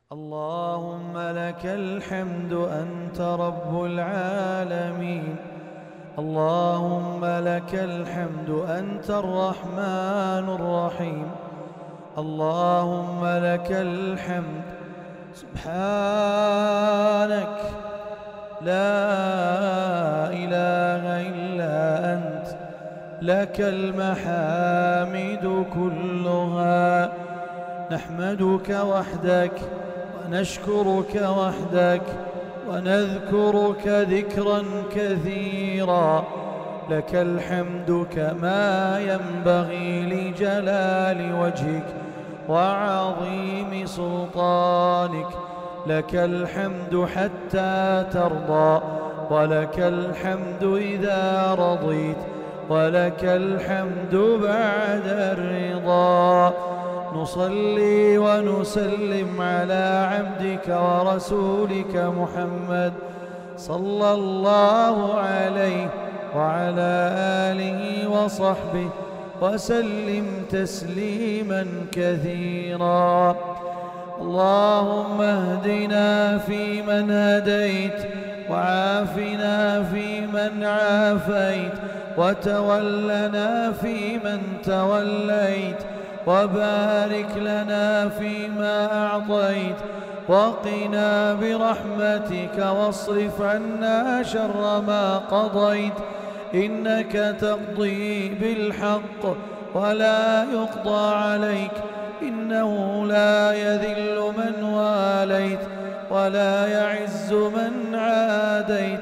اللهم لك الحمد أنت رب العالمين. اللهم لك الحمد أنت الرحمن الرحيم. اللهم لك الحمد سبحانك لا إله إلا أنت، لك المحامد كلها. نحمدك وحدك ونشكرك وحدك ونذكرك ذكرا كثيرا. لك الحمد كما ينبغي لجلال وجهك وعظيم سلطانك. لك الحمد حتى ترضى، ولك الحمد إذا رضيت، ولك الحمد بعد الرضا. نصلي ونسلم على عبدك ورسولك محمد صلى الله عليه وعلى آله وصحبه وسلم تسليما كثيرا. اللهم اهدنا فيمن هديت، وعافنا فيمن عافيت، وتولنا فيمن توليت، وبارك لنا فيما أعطيت، وقنا برحمتك واصرف عنا شر ما قضيت. إنك تقضي بالحق ولا يقضى عليك، إنه لا يذل من واليت ولا يعز من عاديت.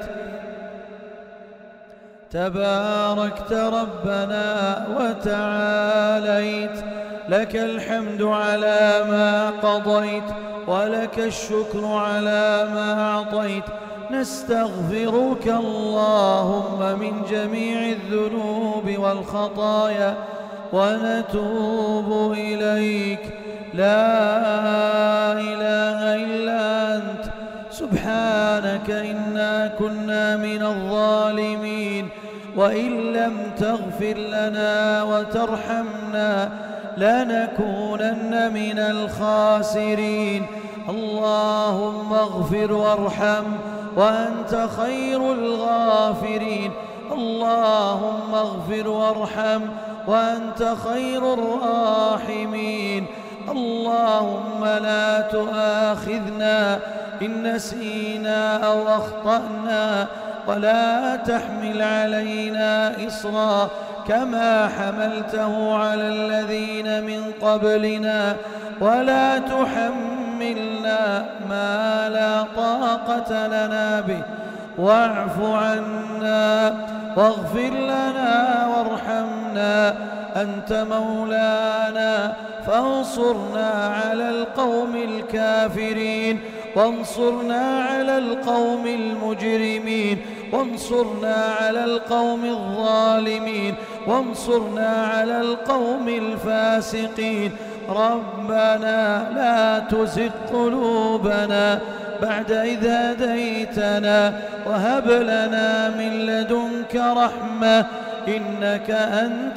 تباركت ربنا وتعاليت. لك الحمد على ما قضيت، ولك الشكر على ما أعطيت. نستغفرك اللهم من جميع الذنوب والخطايا ونتوب إليك. لا إله إلا أنت سبحانك إنا كنا من الظالمين، وإن لم تغفر لنا وترحمنا لنكونن من الخاسرين. اللهم اغفر وارحم وأنت خير الغافرين. اللهم اغفر وارحم وأنت خير الراحمين. اللهم لا تؤاخذنا إن نسينا أو أخطأنا، ولا تحمل علينا إصرا كما حملته على الذين من قبلنا، ولا تحملنا ما لا طاقة لنا به. واعف عنا واغفر لنا وارحمنا، أنت مولانا فانصرنا على القوم الكافرين، وانصرنا على القوم المجرمين، وانصرنا على القوم الظالمين، وانصرنا على القوم الفاسقين. ربنا لا تزغ قلوبنا بعد إذ هديتنا، وهب لنا من لدنك رحمة إنك أنت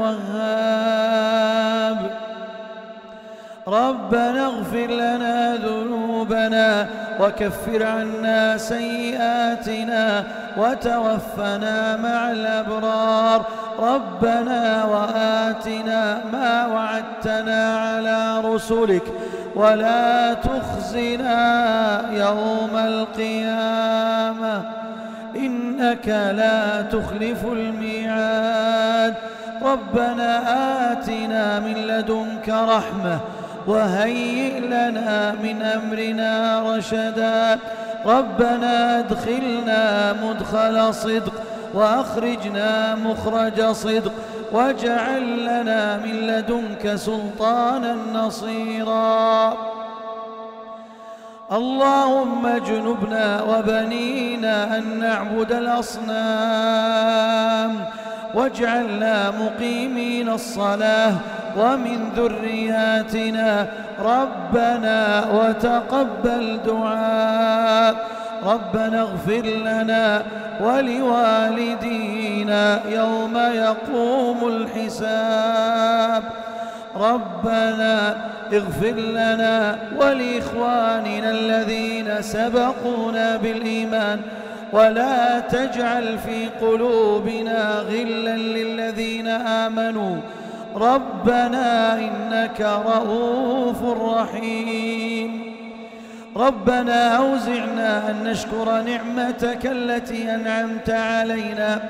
الوهاب. ربنا اغفر لنا ذنوبنا وكفر عنا سيئاتنا وتوفنا مع الأبرار. ربنا وآتنا ما وعدتنا على رسلك، ولا تخزنا يوم القيامة إنك لا تخلف الميعاد. ربنا آتنا من لدنك رحمة وهيئ لنا من أمرنا رشدا. ربنا ادخلنا مدخل صدق وأخرجنا مخرج صدق، واجعل لنا من لدنك سلطانا نصيرا. اللهم اجنبنا وبنينا أن نعبد الأصنام، واجعلنا مقيمين الصلاة ومن ذرياتنا. ربنا وتقبل دعاء. ربنا اغفر لنا ولوالدينا يوم يقوم الحساب. ربنا اغفر لنا ولإخواننا الذين سبقونا بالإيمان ولا تجعل في قلوبنا غلا للذين آمنوا ربنا إنك رؤوف رحيم. ربنا أوزعنا أن نشكر نعمتك التي أنعمت علينا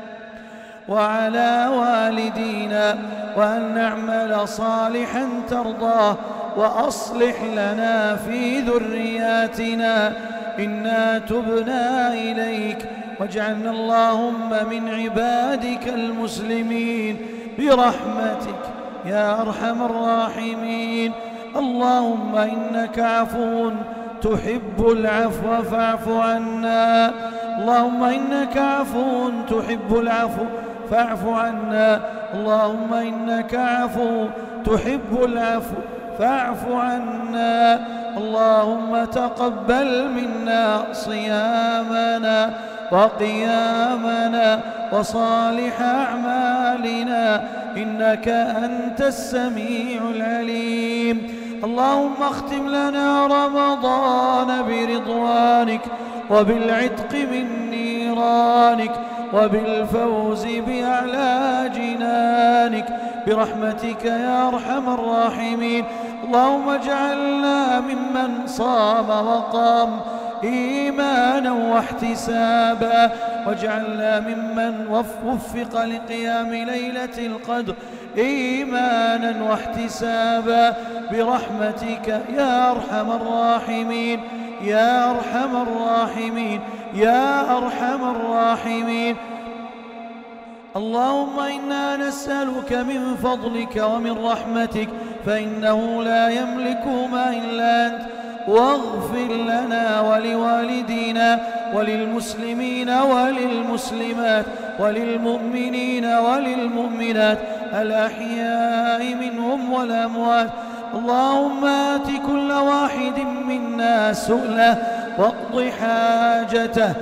وعلى والدينا وأن نعمل صالحا ترضاه وأصلح لنا في ذرياتنا إنا تبنا إليك واجعلنا اللهم من عبادك المسلمين برحمتك يا أرحم الراحمين. اللهم إنك عفو تحب العفو فاعف عنا. اللهم إنك عفو تحب العفو فاعف عنا. اللهم إنك عفو تحب العفو فاعف عنا. اللهم تقبل منا صيامنا وقيامنا وصالح أعمالنا إنك أنت السميع العليم. اللهم اختم لنا رمضان برضوانك وبالعتق من نيرانك وبالفوز بأعلى جنانك برحمتك يا أرحم الراحمين. اللهم اجعلنا ممن صام وقام إيمانا واحتسابا واجعلنا ممن وفق لقيام ليلة القدر إيمانا واحتسابا برحمتك يا أرحم الراحمين يا أرحم الراحمين يا أرحم الراحمين. اللهم إنا نسألك من فضلك ومن رحمتك فإنه لا يملكهما إلا أنت واغفر لنا ولوالدينا وللمسلمين وللمسلمات وللمؤمنين وللمؤمنات الأحياء منهم والأموات. اللهم آت كل واحد منا سؤله واقض حاجته.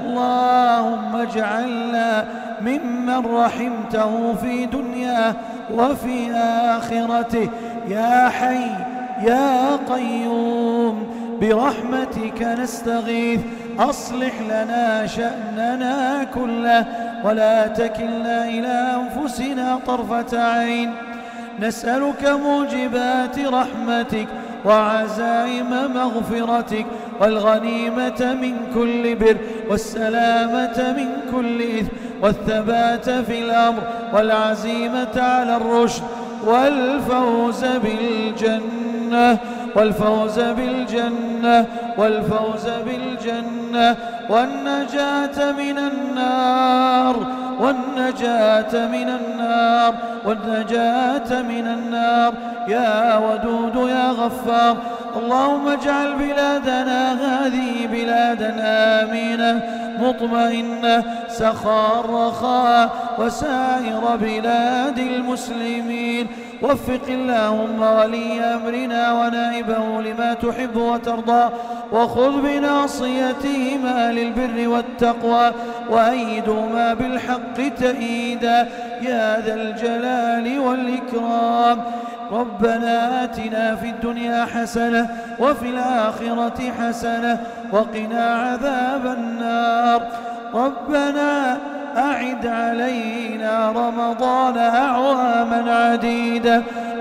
اللهم اجعلنا ممن رحمته في دنياه وفي آخرته يا حي يا قيوم برحمتك نستغيث. أصلح لنا شأننا كله ولا تكلنا إلى أنفسنا طرفة عين. نسألك موجبات رحمتك وعزائم مغفرتك والغنيمة من كل بر والسلامة من كل إثم والثبات في الأمر والعزيمة على الرشد والفوز بالجنة والفوز بالجنة والفوز بالجنة والنجاة من النار والنجاة من النار والنجاة من النار يا ودود يا غفار. اللهم اجعل بلادنا هذه بلادا آمنة مطمئنة سخاء رخاء وسائر بلاد المسلمين. وفق اللهم ولي أمرنا ونائبه لما تحب وترضى وخذ بناصيتهما للبر والتقوى وأيدهما بالحق تأييدا يا ذا الجلال والإكرام. ربنا آتنا في الدنيا حسنة وفي الآخرة حسنة وقنا عذاب النار. ربنا أعد علينا رمضان أعواما عديدة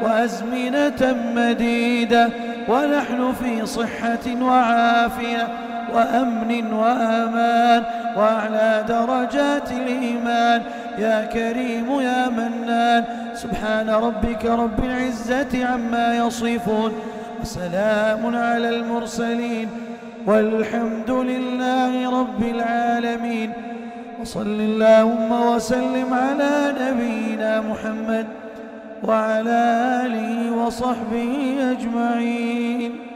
وأزمنة مديدة ونحن في صحة وعافية وأمن وأمان وأعلى درجات الإيمان يا كريم يا منان. سبحان ربك رب العزة عما يصفون وسلام على المرسلين والحمد لله رب العالمين. وصل اللهم وسلم على نبينا محمد وعلى آله وصحبه أجمعين.